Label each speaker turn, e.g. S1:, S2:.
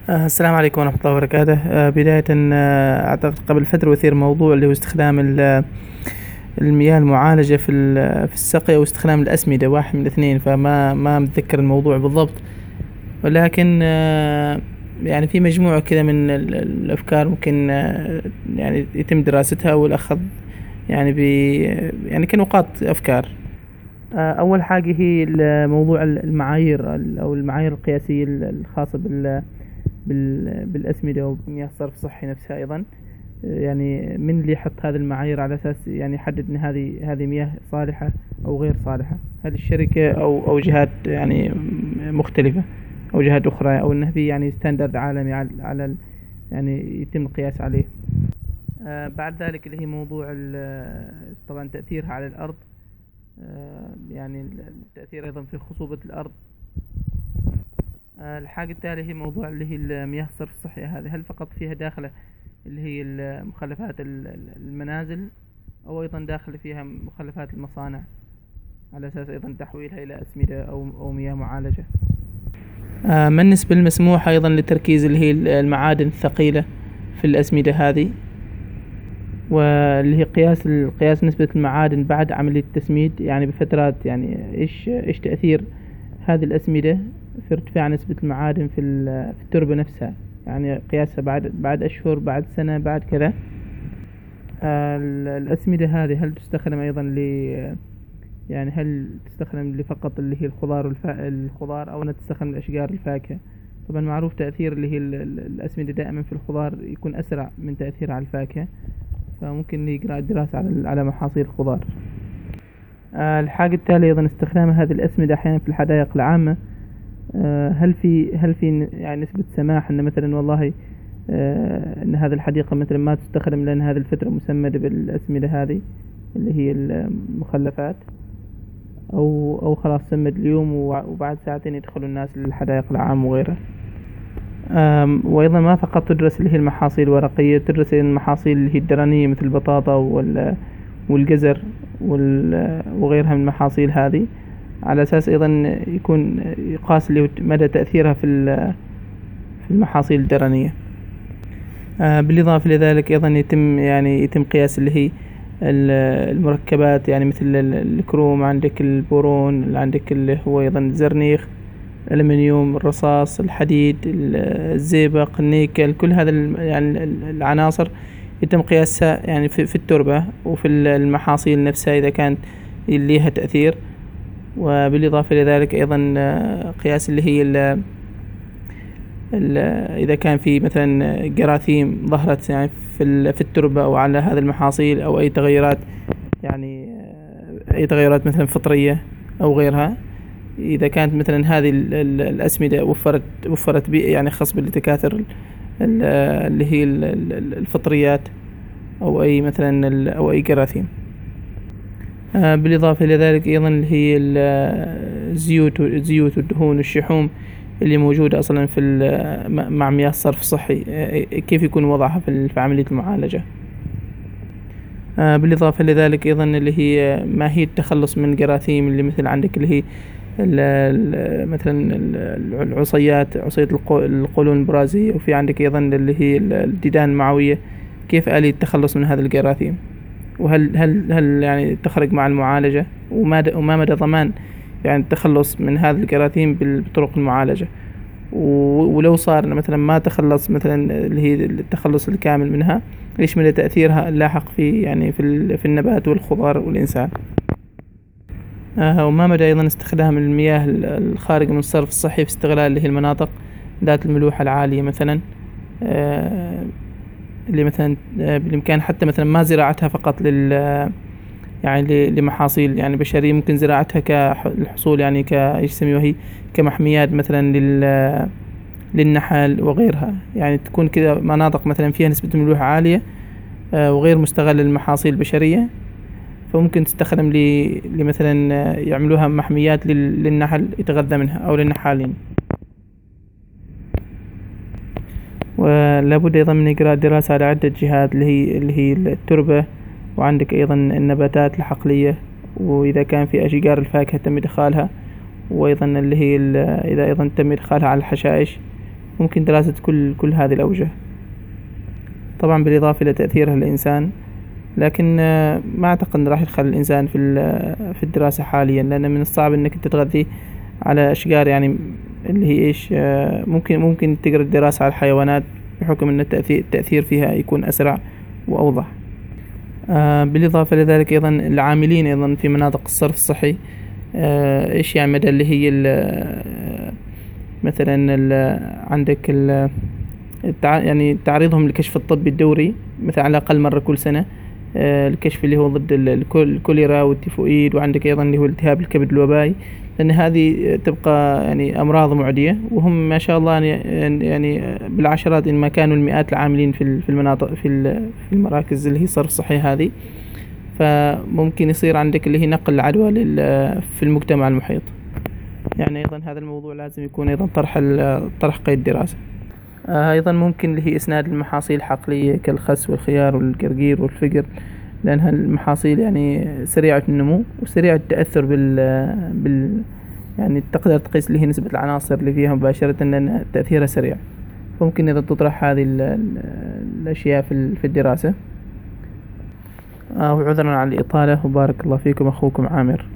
S1: السلام عليكم ورحمة الله وبركاته. بداية، أعتقد قبل فترة أثير موضوع اللي هو استخدام المياه المعالجة في السقي، أو استخدام الأسمدة، واحد من الاثنين. فما متذكر الموضوع بالضبط، ولكن يعني في مجموعة كذا من الأفكار ممكن يعني يتم دراستها والأخذ يعني يعني كنقاط أفكار. أول حاجة هي موضوع المعايير أو المعايير القياسية الخاصة بالأسمدة وبمياه الصرف الصحي نفسها أيضا. يعني من اللي يحط هذه المعايير على أساس يعني يحدد أن هذه مياه صالحة أو غير صالحة؟ هل الشركة أو جهات يعني مختلفة، أو جهات أخرى، أو أنه في يعني ستاندرد عالمي يعني يتم القياس عليه؟ بعد ذلك اللي هي موضوع طبعا تأثيرها على الأرض. يعني التأثير أيضا في خصوبة الأرض. الحاجة التالية هي موضوع اللي هي المياه الصرف الصحية. هذه هل فقط فيها داخلة اللي هي مخلفات المنازل، أو أيضا داخل فيها مخلفات المصانع، على أساس أيضا تحويلها إلى أسمدة أو مياه معالجة؟ ما النسبة المسموحة أيضا لتركيز اللي هي المعادن الثقيلة في الأسمدة هذه، واللي هي قياس نسبة المعادن بعد عملية التسميد يعني بفترات. يعني إيش تأثير هذه الأسمدة في ارتفاع نسبة المعادن في التربة نفسها؟ يعني قياسها بعد أشهر، بعد سنة، بعد كذا. الأسمدة هذه هل تستخدم أيضا يعني هل تستخدم لفقط اللي هي الخضار، أو أنها تستخدم الأشجار الفاكهة؟ طبعا معروف تأثير اللي هي الأسمدة دائما في الخضار يكون أسرع من تأثيرها على الفاكهة، فممكن يقرأ دراسة على محاصيل الخضار. الحاجة التالية أيضا استخدام هذه الأسمدة أحيانا في الحدائق العامة. هل في يعني نسبة سماح أن مثلا والله أن هذه الحديقة مثلا ما تستخدم لأن هذه الفترة مسمدة بالأسمدة هذه اللي هي المخلفات، أو خلاص سمد اليوم وبعد ساعتين يدخلوا الناس للحدائق العامة وغيرها. وأيضا ما فقط تدرس اللي هي المحاصيل الورقية، تدرس المحاصيل اللي هي الدرنية مثل البطاطا والجزر وغيرها من المحاصيل هذه، على أساس أيضا يكون يقاس مدى تأثيرها في المحاصيل الدرنية. بالإضافة لذلك أيضا يتم قياس اللي هي المركبات، يعني مثل الكروم، عندك البورون، عندك اللي هو أيضا الزرنيخ، الألمنيوم، الرصاص، الحديد، الزئبق، النيكل. كل هذا يعني العناصر يتم قياسها يعني في التربة وفي المحاصيل نفسها إذا كانت لها تأثير. وبالإضافة لذلك أيضا قياس اللي هي إذا كان في مثلا جراثيم ظهرت يعني في التربة أو على هذه المحاصيل، أو أي تغيرات، يعني أي تغيرات مثلا فطرية أو غيرها. إذا كانت مثلا هذه الأسمدة وفرت يعني خصب لتكاثر اللي هي الفطريات، أو أي مثلا أو أي جراثيم. بالإضافة إلى ذلك أيضا اللي هي الزيوت والدهون والشحوم اللي موجودة أصلا مع مياه الصرف الصحي، كيف يكون وضعها في عملية المعالجة. بالإضافة لذلك أيضا اللي هي ماهية التخلص من جراثيم، اللي مثل عندك اللي هي مثلا العصيات، عصية القولون البرازية، وفي عندك أيضا اللي هي الديدان المعوية. كيف آلية التخلص من هذه الجراثيم؟ وهل يعني تخرج مع المعالجة؟ وما مدى ضمان يعني التخلص من هذه الجراثيم بطرق المعالجة؟ ولو صار مثلا ما تخلص مثلا اللي هي التخلص الكامل منها، إيش مدى تأثيرها اللاحق في النبات والخضار والإنسان؟ وما مدى أيضا استخدام المياه الخارجة من الصرف الصحي في استغلال اللي هي المناطق ذات الملوحة العالية مثلا، اللي مثلا بالإمكان حتى مثلا ما زراعتها فقط يعني لمحاصيل يعني بشرية، ممكن زراعتها كالحصول يعني إيش يسميوها هي كمحميات مثلا للنحل وغيرها. يعني تكون كذا مناطق مثلا فيها نسبة ملوحة عالية وغير مستغل للمحاصيل البشرية، فممكن تستخدم لمثلا يعملوها محميات للنحل يتغذى منها أو للنحالين. ولا بد أيضا من إجراء دراسة على عدة جهات، اللي هي التربة، وعندك أيضا النباتات الحقلية، وإذا كان في أشجار الفاكهة تم إدخالها، وأيضا اللي هي إذا أيضا تم إدخالها على الحشائش ممكن دراسة كل هذه الأوجه، طبعا بالإضافة إلى تأثيرها الإنسان. لكن ما أعتقد أنه راح يدخل الإنسان في الدراسة حاليا، لأن من الصعب أنك تتغذي على أشجار يعني اللي هي إيش. ممكن تقرأ الدراسة على الحيوانات بحكم أن التأثير فيها يكون أسرع وأوضح. بالإضافة لذلك أيضا العاملين أيضا في مناطق الصرف الصحي، إيش يعمل اللي هي مثلا عندك يعني تعريضهم للكشف الطبي الدوري مثلا على الأقل مرة كل سنة، الكشف اللي هو ضد الكوليرا والتيفوئيد، وعندك أيضا اللي هو التهاب الكبد الوبائي، لأن هذه تبقى يعني أمراض معدية، وهم ما شاء الله يعني بالعشرات إن ما كانوا المئات العاملين في المناطق في المراكز اللي هي صرف صحي هذه. فممكن يصير عندك اللي هي نقل العدوى في المجتمع المحيط. يعني أيضا هذا الموضوع لازم يكون أيضا طرح قيد دراسة. أيضا ممكن اللي هي إسناد المحاصيل الحقلية كالخس والخيار والجرجير والفجر، لأنها المحاصيل يعني سريعة النمو وسريعة التأثر يعني تقدر تقيس اللي هي نسبة العناصر اللي فيها مباشرة لأن تأثيرها سريع. ممكن إذا تطرح هذه الأشياء في الدراسة. وعذرا على الإطالة، وبارك الله فيكم، أخوكم عامر.